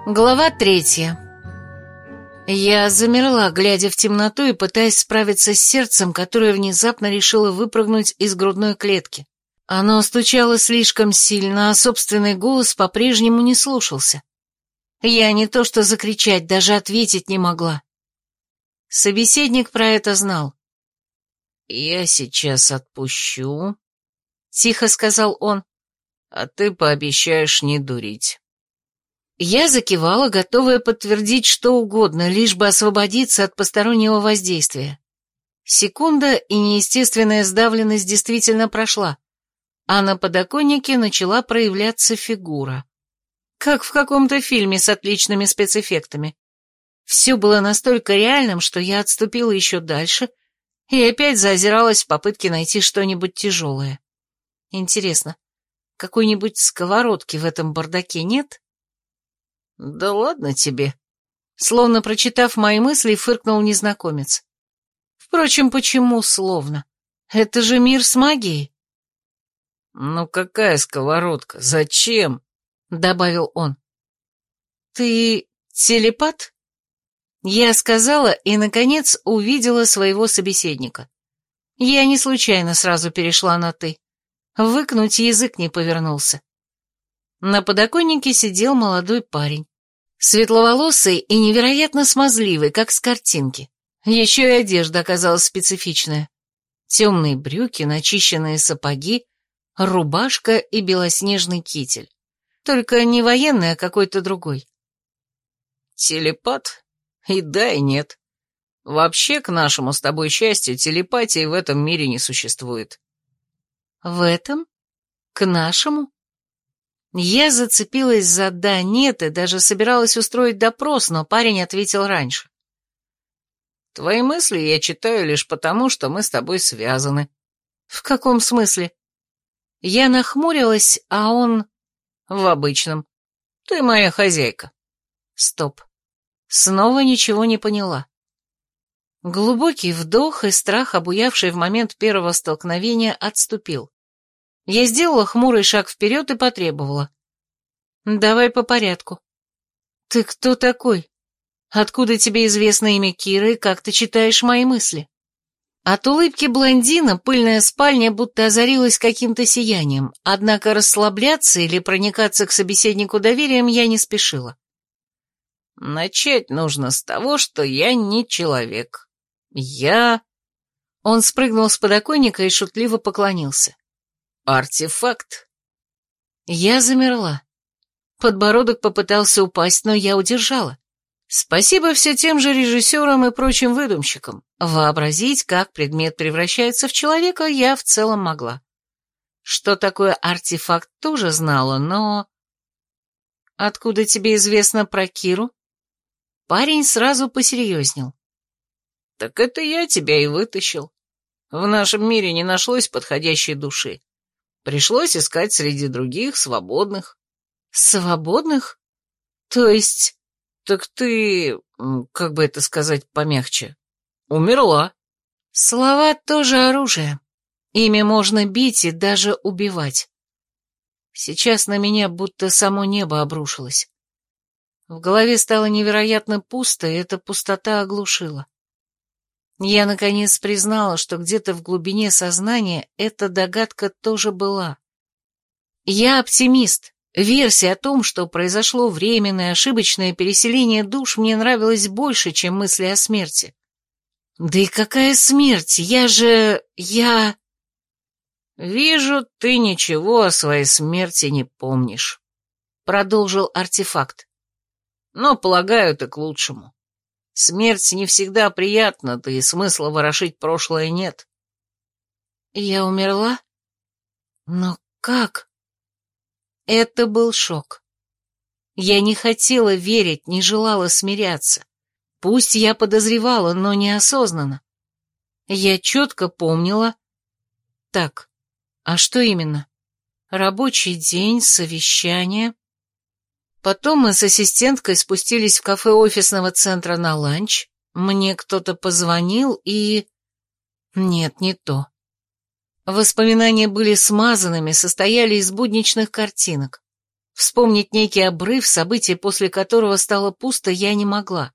Глава 3. Я замерла, глядя в темноту и пытаясь справиться с сердцем, которое внезапно решило выпрыгнуть из грудной клетки. Оно стучало слишком сильно, а собственный голос по-прежнему не слушался. Я не то что закричать, даже ответить не могла. Собеседник про это знал. «Я сейчас отпущу», — тихо сказал он, — «а ты пообещаешь не дурить». Я закивала, готовая подтвердить что угодно, лишь бы освободиться от постороннего воздействия. Секунда, и неестественная сдавленность действительно прошла, а на подоконнике начала проявляться фигура. Как в каком-то фильме с отличными спецэффектами. Все было настолько реальным, что я отступила еще дальше и опять заозиралась в попытке найти что-нибудь тяжелое. Интересно, какой-нибудь сковородки в этом бардаке нет? «Да ладно тебе», — словно прочитав мои мысли, фыркнул незнакомец. Впрочем, почему словно? Это же мир с магией. «Ну какая сковородка? Зачем?» — добавил он. «Ты телепат?» Я сказала и, наконец, увидела своего собеседника. Я не случайно сразу перешла на «ты». Выкнуть язык не повернулся. На подоконнике сидел молодой парень. Светловолосый и невероятно смазливый, как с картинки. Еще и одежда оказалась специфичная. Темные брюки, начищенные сапоги, рубашка и белоснежный китель. Только не военный, а какой-то другой. «Телепат? И да, и нет. Вообще, к нашему с тобой счастью, телепатии в этом мире не существует». «В этом? К нашему?» Я зацепилась за «да-нет» и даже собиралась устроить допрос, но парень ответил раньше. «Твои мысли я читаю лишь потому, что мы с тобой связаны». «В каком смысле?» Я нахмурилась, а он... «В обычном. Ты моя хозяйка». Стоп. Снова ничего не поняла. Глубокий вдох и страх, обуявший в момент первого столкновения, отступил. Я сделала хмурый шаг вперед и потребовала. «Давай по порядку. Ты кто такой? Откуда тебе известно имя Киры и как ты читаешь мои мысли?» От улыбки блондина пыльная спальня будто озарилась каким-то сиянием, однако расслабляться или проникаться к собеседнику доверием я не спешила. «Начать нужно с того, что я не человек. Я...» Он спрыгнул с подоконника и шутливо поклонился. «Артефакт». Я замерла. Подбородок попытался упасть, но я удержала. Спасибо все тем же режиссерам и прочим выдумщикам. Вообразить, как предмет превращается в человека, я в целом могла. Что такое артефакт, тоже знала, но... «Откуда тебе известно про Киру?» Парень сразу посерьезнел. «Так это я тебя и вытащил. В нашем мире не нашлось подходящей души. Пришлось искать среди других, свободных». «Свободных? То есть...» «Так ты, как бы это сказать помягче, умерла». «Слова тоже оружие. Ими можно бить и даже убивать». Сейчас на меня будто само небо обрушилось. В голове стало невероятно пусто, и эта пустота оглушила. Я, наконец, признала, что где-то в глубине сознания эта догадка тоже была. Я оптимист. Версия о том, что произошло временное ошибочное переселение душ, мне нравилась больше, чем мысли о смерти. Да и какая смерть? Я... «Вижу, ты ничего о своей смерти не помнишь», — продолжил артефакт. «Но, полагаю, это к лучшему. Смерть не всегда приятна, да и смысла ворошить прошлое нет». «Я умерла? Но как?» Это был шок. Я не хотела верить, не желала смиряться. Пусть я подозревала, но неосознанно. Я четко помнила... Так, а что именно? Рабочий день, совещание. Потом мы с ассистенткой спустились в кафе офисного центра на ланч. Мне кто-то позвонил и... Нет, не то. Воспоминания были смазанными, состояли из будничных картинок. Вспомнить некий обрыв, события, после которого стало пусто, я не могла.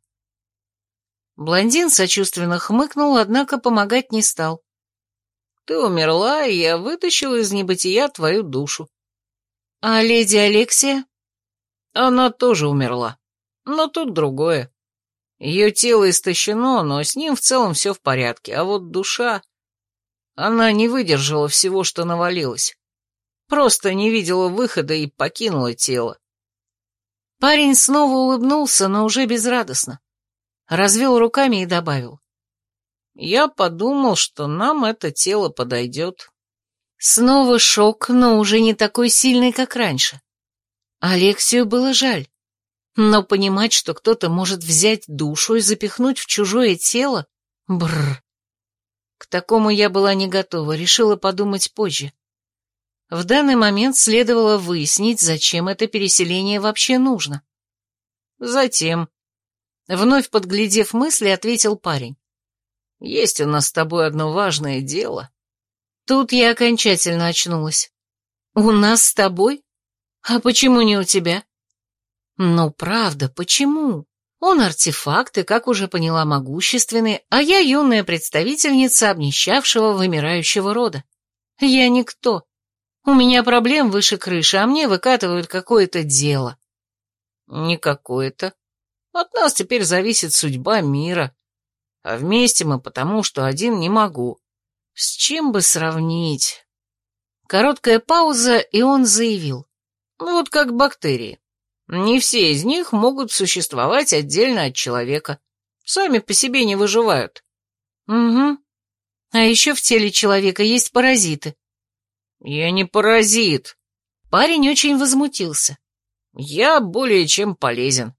Блондин сочувственно хмыкнул, однако помогать не стал. Ты умерла, и я вытащил из небытия твою душу. А леди Алексия? Она тоже умерла. Но тут другое. Ее тело истощено, но с ним в целом все в порядке, а вот душа... Она не выдержала всего, что навалилось. Просто не видела выхода и покинула тело. Парень снова улыбнулся, но уже безрадостно. Развел руками и добавил. Я подумал, что нам это тело подойдет. Снова шок, но уже не такой сильный, как раньше. Алексию было жаль. Но понимать, что кто-то может взять душу и запихнуть в чужое тело... Бррр. К такому я была не готова, решила подумать позже. В данный момент следовало выяснить, зачем это переселение вообще нужно. Затем, вновь подглядев мысли, ответил парень. Есть у нас с тобой одно важное дело. Тут я окончательно очнулась. У нас с тобой? А почему не у тебя? Ну, правда, почему? Он артефакт и, как уже поняла, могущественный, а я юная представительница обнищавшего вымирающего рода. Я никто. У меня проблем выше крыши, а мне выкатывают какое-то дело. Не какое-то. От нас теперь зависит судьба мира. А вместе мы потому, что один не могу. С чем бы сравнить? Короткая пауза, и он заявил. Вот как бактерии. Не все из них могут существовать отдельно от человека. Сами по себе не выживают. Угу. А еще в теле человека есть паразиты. Я не паразит. Парень очень возмутился. Я более чем полезен.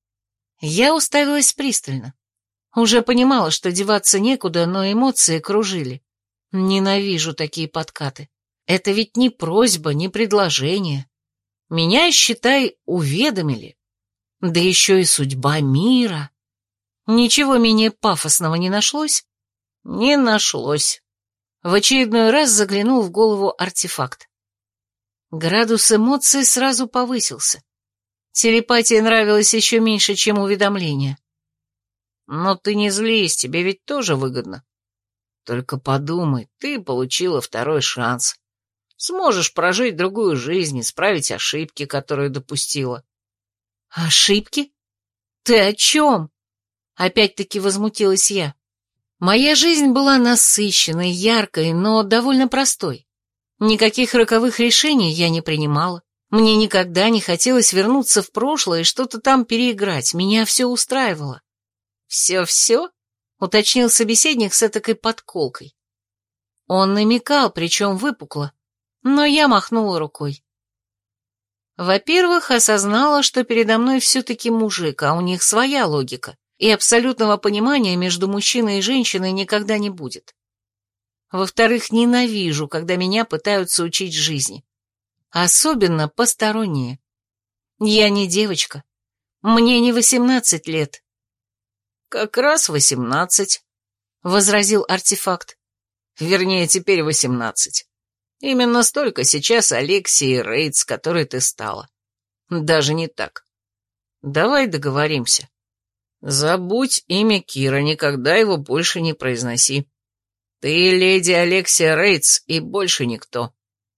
Я уставилась пристально. Уже понимала, что деваться некуда, но эмоции кружили. Ненавижу такие подкаты. Это ведь не просьба, не предложение. Меня, считай, уведомили. Да еще и судьба мира. Ничего менее пафосного не нашлось? Не нашлось. В очередной раз заглянул в голову артефакт. Градус эмоций сразу повысился. Телепатия нравилась еще меньше, чем уведомление. Но ты не злись, тебе ведь тоже выгодно. Только подумай, ты получила второй шанс. Сможешь прожить другую жизнь, исправить ошибки, которые допустила. Ошибки? Ты о чем? Опять-таки возмутилась я. Моя жизнь была насыщенной, яркой, но довольно простой. Никаких роковых решений я не принимала. Мне никогда не хотелось вернуться в прошлое и что-то там переиграть. Меня все устраивало. «Все-все?» — уточнил собеседник с этакой подколкой. Он намекал, причем выпукло, но я махнула рукой. Во-первых, осознала, что передо мной все-таки мужик, а у них своя логика, и абсолютного понимания между мужчиной и женщиной никогда не будет. Во-вторых, ненавижу, когда меня пытаются учить жизни. Особенно посторонние. Я не девочка. Мне не 18 лет. Как раз 18, возразил артефакт. Вернее, теперь 18. Именно столько сейчас Алексии Рейтс, которой ты стала. Даже не так. Давай договоримся. Забудь имя Кира, никогда его больше не произноси. Ты леди Алексия Рейтс и больше никто.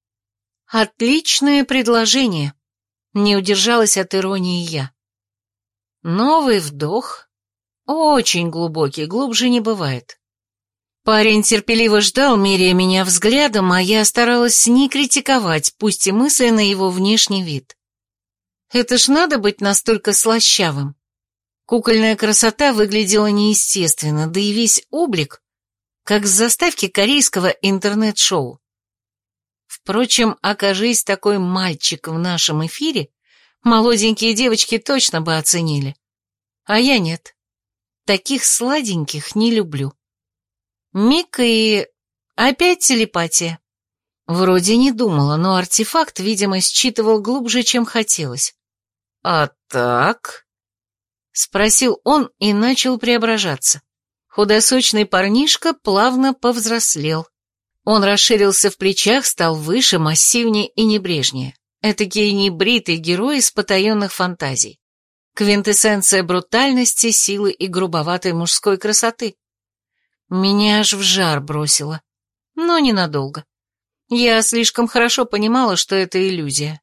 Отличное предложение. Не удержалась от иронии я. Новый вдох. Очень глубокий, глубже не бывает. Парень терпеливо ждал, меряя меня взглядом, а я старалась не критиковать, пусть и мысленно, его внешний вид. Это ж надо быть настолько слащавым. Кукольная красота выглядела неестественно, да и весь облик, как с заставки корейского интернет-шоу. Впрочем, окажись такой мальчик в нашем эфире, молоденькие девочки точно бы оценили. А я нет. Таких сладеньких не люблю. Миг и... опять телепатия. Вроде не думала, но артефакт, видимо, считывал глубже, чем хотелось. «А так?» — спросил он и начал преображаться. Худосочный парнишка плавно повзрослел. Он расширился в плечах, стал выше, массивнее и небрежнее. Этакий небритый герой из потаенных фантазий. Квинтэссенция брутальности, силы и грубоватой мужской красоты. Меня аж в жар бросило. Но ненадолго. Я слишком хорошо понимала, что это иллюзия.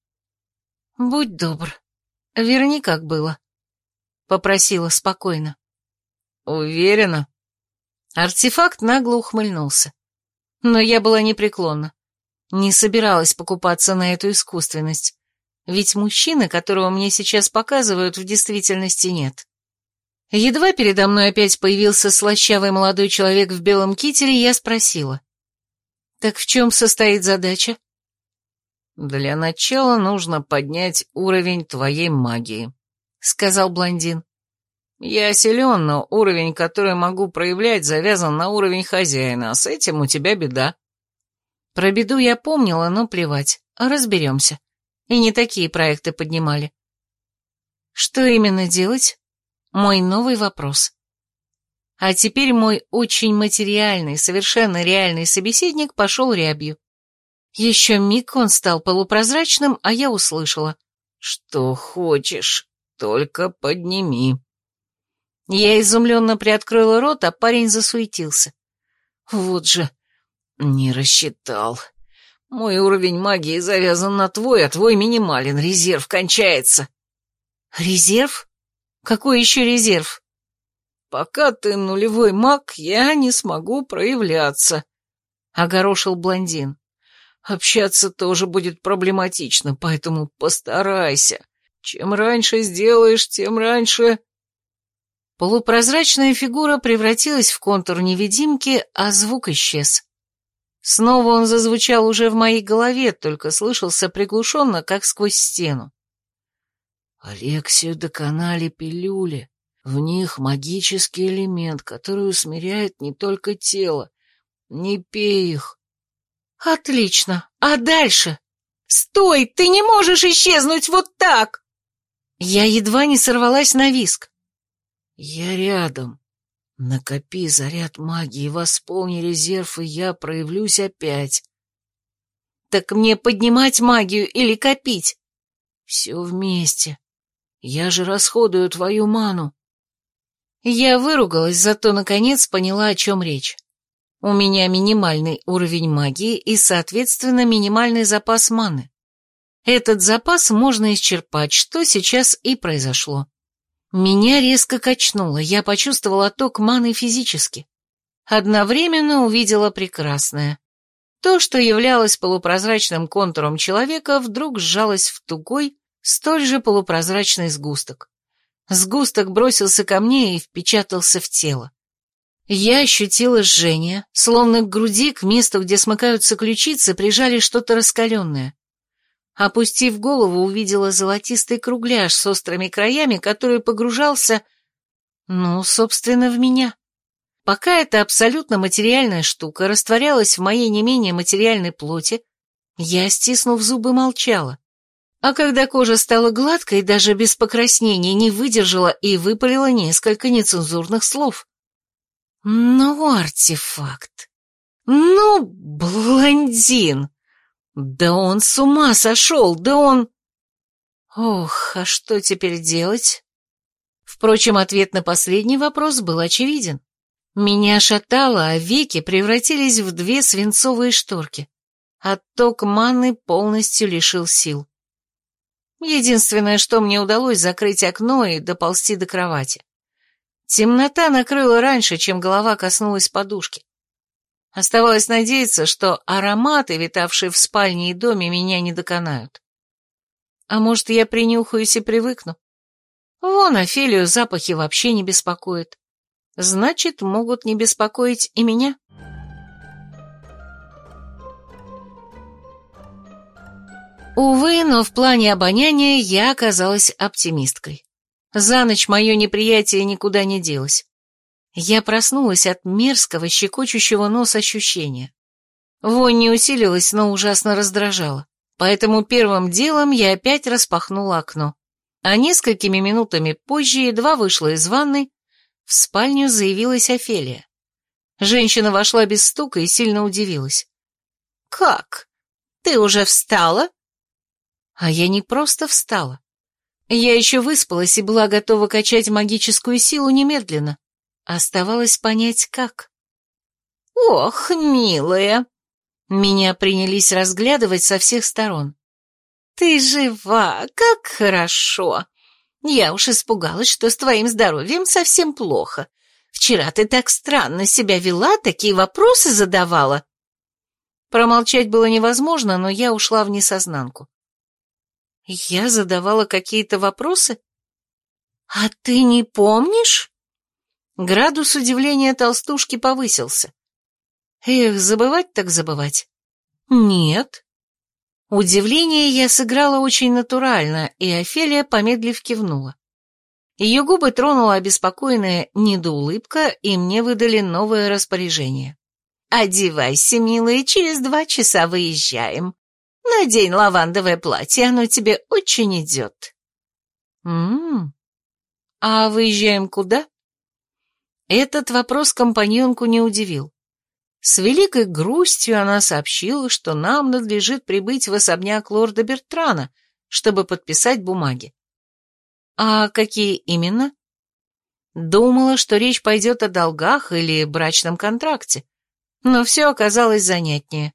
«Будь добр, верни, как было», — попросила спокойно. «Уверена?» Артефакт нагло ухмыльнулся. Но я была непреклонна. Не собиралась покупаться на эту искусственность. Ведь мужчины, которого мне сейчас показывают, в действительности нет. Едва передо мной опять появился слащавый молодой человек в белом кителе, я спросила. «Так в чем состоит задача?» «Для начала нужно поднять уровень твоей магии», — сказал блондин. «Я силен, но уровень, который могу проявлять, завязан на уровень хозяина, а с этим у тебя беда». Про беду я помнила, но плевать, разберемся. И не такие проекты поднимали. Что именно делать? Мой новый вопрос. А теперь мой очень материальный, совершенно реальный собеседник пошел рябью. Еще миг он стал полупрозрачным, а я услышала. «Что хочешь, только подними». Я изумленно приоткрыла рот, а парень засуетился. Вот же, не рассчитал. Мой уровень магии завязан на твой, а твой минимален, резерв кончается. Резерв? Какой еще резерв? Пока ты нулевой маг, я не смогу проявляться, огорошил блондин. Общаться тоже будет проблематично, поэтому постарайся. Чем раньше сделаешь, тем раньше... Полупрозрачная фигура превратилась в контур невидимки, а звук исчез. Снова он зазвучал уже в моей голове, только слышался приглушенно, как сквозь стену. Алексию доконали пилюли. В них магический элемент, который усмиряет не только тело. Не пей их. Отлично. А дальше? Стой, ты не можешь исчезнуть вот так! Я едва не сорвалась на визг. Я рядом. Накопи заряд магии, восполни резерв, и я проявлюсь опять. Так мне поднимать магию или копить? Все вместе. Я же расходую твою ману. Я выругалась, зато наконец поняла, о чем речь. У меня минимальный уровень магии и, соответственно, минимальный запас маны. Этот запас можно исчерпать, что сейчас и произошло. Меня резко качнуло, я почувствовала отток маны физически. Одновременно увидела прекрасное. То, что являлось полупрозрачным контуром человека, вдруг сжалось в тугой, столь же полупрозрачный сгусток. Сгусток бросился ко мне и впечатался в тело. Я ощутила жжение, словно к груди, к месту, где смыкаются ключицы, прижали что-то раскаленное. Опустив голову, увидела золотистый кругляш с острыми краями, который погружался, собственно, в меня. Пока эта абсолютно материальная штука растворялась в моей не менее материальной плоти, я, стиснув зубы, молчала. А когда кожа стала гладкой, даже без покраснения, не выдержала и выпалила несколько нецензурных слов. Артефакт. Блондин. Да он с ума сошел, да он... Ох, а что теперь делать? Впрочем, ответ на последний вопрос был очевиден. Меня шатало, а веки превратились в две свинцовые шторки. Отток маны полностью лишил сил. Единственное, что мне удалось, закрыть окно и доползти до кровати. Темнота накрыла раньше, чем голова коснулась подушки. Оставалось надеяться, что ароматы, витавшие в спальне и доме, меня не доконают. А может, я принюхаюсь и привыкну? Вон Офелию запахи вообще не беспокоят. Значит, могут не беспокоить и меня. Увы, но в плане обоняния я оказалась оптимисткой. За ночь мое неприятие никуда не делось. Я проснулась от мерзкого, щекочущего нос ощущения. Вонь не усилилась, но ужасно раздражала. Поэтому первым делом я опять распахнула окно. А несколькими минутами позже едва вышла из ванной, в спальню заявилась Офелия. Женщина вошла без стука и сильно удивилась. «Как? Ты уже встала?» А я не просто встала. Я еще выспалась и была готова качать магическую силу немедленно. Оставалось понять, как. «Ох, милая!» Меня принялись разглядывать со всех сторон. «Ты жива, как хорошо! Я уж испугалась, что с твоим здоровьем совсем плохо. Вчера ты так странно себя вела, такие вопросы задавала». Промолчать было невозможно, но я ушла в несознанку. Я задавала какие-то вопросы? «А ты не помнишь?» Градус удивления толстушки повысился. Эх, забывать так забывать. Нет. Удивление я сыграла очень натурально, и Офелия, помедлив, кивнула. Ее губы тронула обеспокоенная недоулыбка, и мне выдали новое распоряжение. «Одевайся, милая, через 2 часа выезжаем. Надень лавандовое платье, оно тебе очень идет». А выезжаем куда? Этот вопрос компаньонку не удивил. С великой грустью она сообщила, что нам надлежит прибыть в особняк лорда Бертрана, чтобы подписать бумаги. А какие именно? Думала, что речь пойдет о долгах или брачном контракте, но все оказалось занятнее.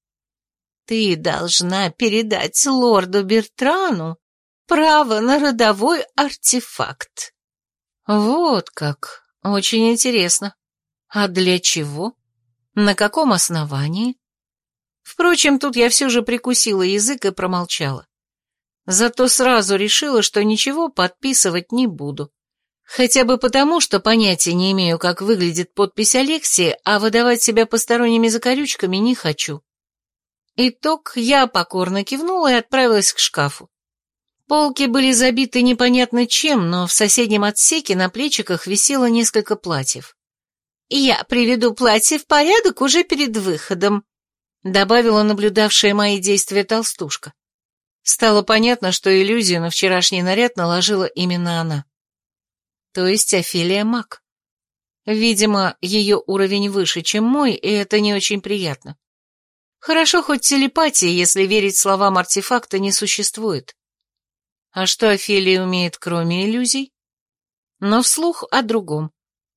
«Ты должна передать лорду Бертрану право на родовой артефакт». Вот как, очень интересно. А для чего? На каком основании? Впрочем, тут я все же прикусила язык и промолчала. Зато сразу решила, что ничего подписывать не буду. Хотя бы потому, что понятия не имею, как выглядит подпись Алексии, а выдавать себя посторонними закорючками не хочу. Итог, я покорно кивнула и отправилась к шкафу. Полки были забиты непонятно чем, но в соседнем отсеке на плечиках висело несколько платьев. «Я приведу платье в порядок уже перед выходом», добавила наблюдавшая мои действия толстушка. Стало понятно, что иллюзию на вчерашний наряд наложила именно она. То есть Офелия маг. Видимо, ее уровень выше, чем мой, и это не очень приятно. Хорошо, хоть телепатии, если верить словам артефакта, не существует. А что Офелия умеет, кроме иллюзий? Но вслух о другом.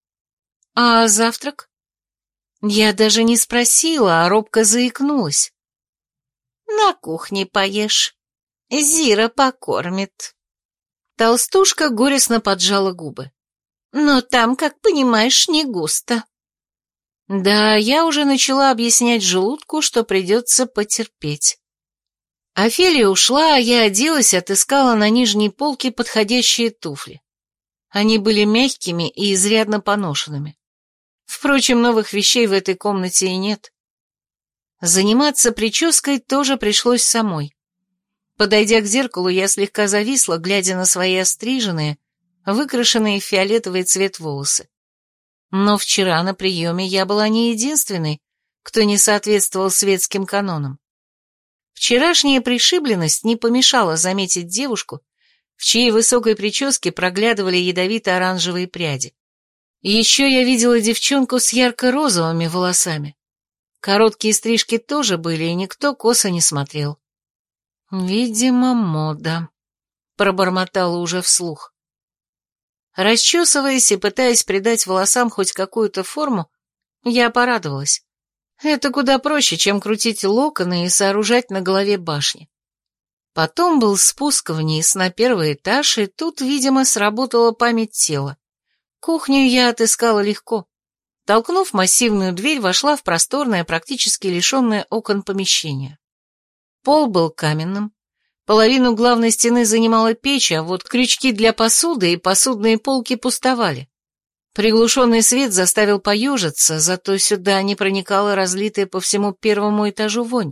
А завтрак? Я даже не спросила, а робко заикнулась. «На кухне поешь. Зира покормит». Толстушка горестно поджала губы. «Но там, как понимаешь, не густо». Да, я уже начала объяснять желудку, что придется потерпеть. Офелия ушла, а я оделась и отыскала на нижней полке подходящие туфли. Они были мягкими и изрядно поношенными. Впрочем, новых вещей в этой комнате и нет. Заниматься прической тоже пришлось самой. Подойдя к зеркалу, я слегка зависла, глядя на свои остриженные, выкрашенные в фиолетовый цвет волосы. Но вчера на приеме я была не единственной, кто не соответствовал светским канонам. Вчерашняя пришибленность не помешала заметить девушку, в чьей высокой прическе проглядывали ядовито-оранжевые пряди. Еще я видела девчонку с ярко-розовыми волосами. Короткие стрижки тоже были, и никто косо не смотрел. «Видимо, мода», — пробормотала уже вслух. Расчесываясь и пытаясь придать волосам хоть какую-то форму, я порадовалась. Это куда проще, чем крутить локоны и сооружать на голове башни. Потом был спуск вниз на первый этаж, и тут, видимо, сработала память тела. Кухню я отыскала легко. Толкнув массивную дверь, вошла в просторное, практически лишенное окон помещение. Пол был каменным, половину главной стены занимала печь, а вот крючки для посуды и посудные полки пустовали. Приглушенный свет заставил поежиться, зато сюда не проникала разлитая по всему первому этажу вонь.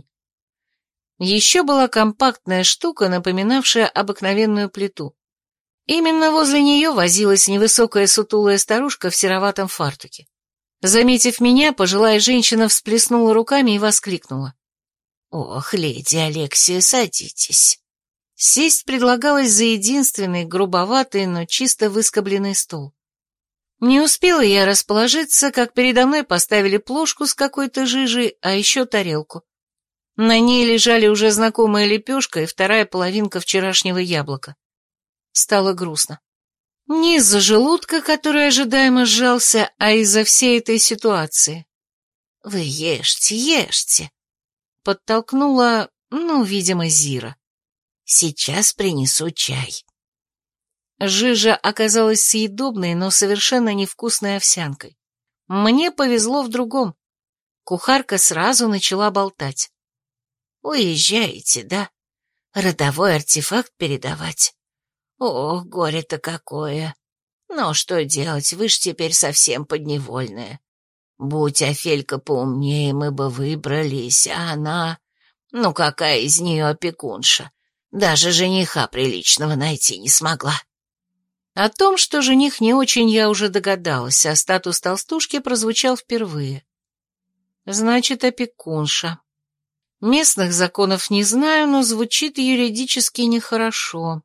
Еще была компактная штука, напоминавшая обыкновенную плиту. Именно возле нее возилась невысокая сутулая старушка в сероватом фартуке. Заметив меня, пожилая женщина всплеснула руками и воскликнула. «Ох, леди Алексия, садитесь». Сесть предлагалось за единственный, грубоватый, но чисто выскобленный стол. Не успела я расположиться, как передо мной поставили плошку с какой-то жижей, а еще тарелку. На ней лежали уже знакомая лепешка и вторая половинка вчерашнего яблока. Стало грустно. Не из-за желудка, который ожидаемо сжался, а из-за всей этой ситуации. «Вы ешьте, ешьте», — подтолкнула, видимо, Зира. «Сейчас принесу чай». Жижа оказалась съедобной, но совершенно невкусной овсянкой. Мне повезло в другом. Кухарка сразу начала болтать. «Уезжаете, да? Родовой артефакт передавать? Ох, горе-то какое! Но что делать, вы ж теперь совсем подневольная. Будь Офелька поумнее, мы бы выбрались, а она... какая из нее опекунша? Даже жениха приличного найти не смогла». О том, что жених не очень, я уже догадалась, а статус толстушки прозвучал впервые. Значит, опекунша. Местных законов не знаю, но звучит юридически нехорошо.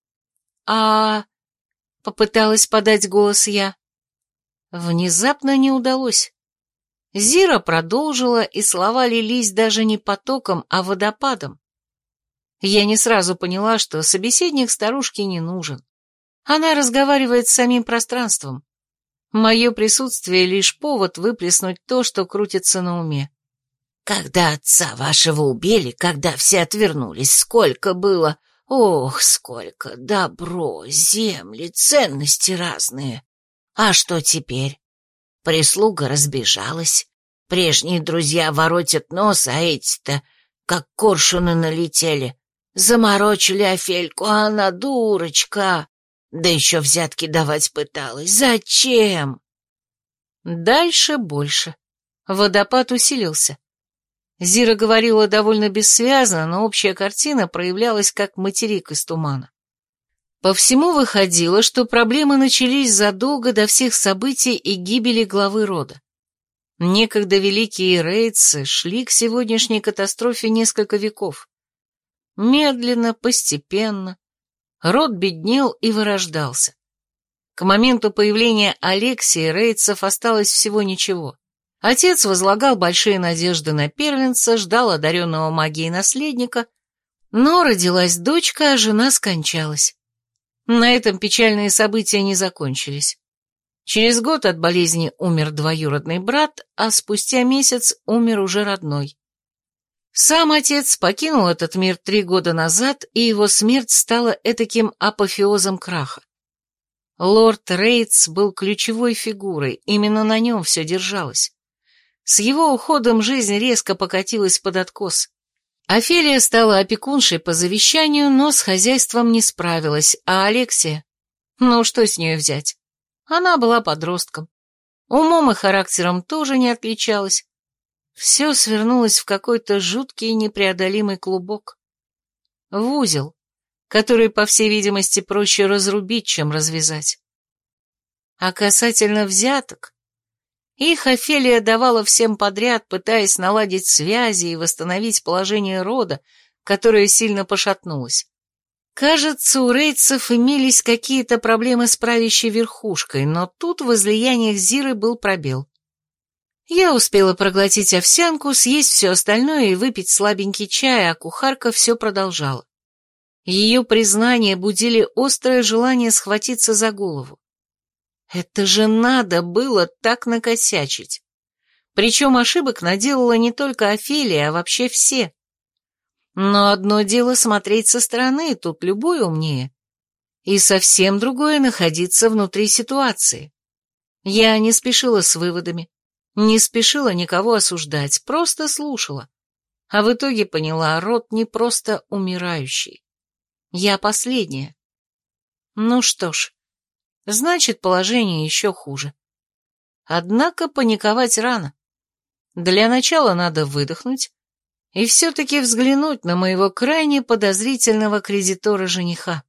Попыталась подать голос я. Внезапно не удалось. Зира продолжила, и слова лились даже не потоком, а водопадом. Я не сразу поняла, что собеседник старушке не нужен. Она разговаривает с самим пространством. Мое присутствие — лишь повод выплеснуть то, что крутится на уме. «Когда отца вашего убили, когда все отвернулись, сколько было... Ох, сколько! Добро, земли, ценности разные. А что теперь? Прислуга разбежалась. Прежние друзья воротят нос, а эти-то, как коршуны, налетели. Заморочили Офельку, а она дурочка. Да еще взятки давать пыталась. Зачем?» Дальше больше. Водопад усилился. Зира говорила довольно бессвязно, но общая картина проявлялась как материк из тумана. По всему выходило, что проблемы начались задолго до всех событий и гибели главы рода. Некогда великие рейдсы шли к сегодняшней катастрофе несколько веков. Медленно, постепенно. Род беднел и вырождался. К моменту появления Алексии рейдсов осталось всего ничего. Отец возлагал большие надежды на первенца, ждал одаренного магией наследника, но родилась дочка, а жена скончалась. На этом печальные события не закончились. Через год от болезни умер двоюродный брат, а спустя месяц умер уже родной. Сам отец покинул этот мир 3 года назад, и его смерть стала этаким апофеозом краха. Лорд Рейтс был ключевой фигурой, именно на нем все держалось. С его уходом жизнь резко покатилась под откос. Офелия стала опекуншей по завещанию, но с хозяйством не справилась, а Алексия... что с нее взять? Она была подростком. Умом и характером тоже не отличалась. Все свернулось в какой-то жуткий и непреодолимый клубок. В узел, который, по всей видимости, проще разрубить, чем развязать. А касательно взяток, их Офелия давала всем подряд, пытаясь наладить связи и восстановить положение рода, которое сильно пошатнулось. Кажется, у рейдсов имелись какие-то проблемы с правящей верхушкой, но тут в излияниях Зиры был пробел. Я успела проглотить овсянку, съесть все остальное и выпить слабенький чай, а кухарка все продолжала. Ее признания будили острое желание схватиться за голову. Это же надо было так накосячить. Причем ошибок наделала не только Офелия, а вообще все. Но одно дело смотреть со стороны, тут любой умнее. И совсем другое находиться внутри ситуации. Я не спешила с выводами, не спешила никого осуждать, просто слушала. А в итоге поняла, род не просто умирающий. Я последняя. Ну что ж, значит, положение еще хуже. Однако паниковать рано. Для начала надо выдохнуть и все-таки взглянуть на моего крайне подозрительного кредитора-жениха.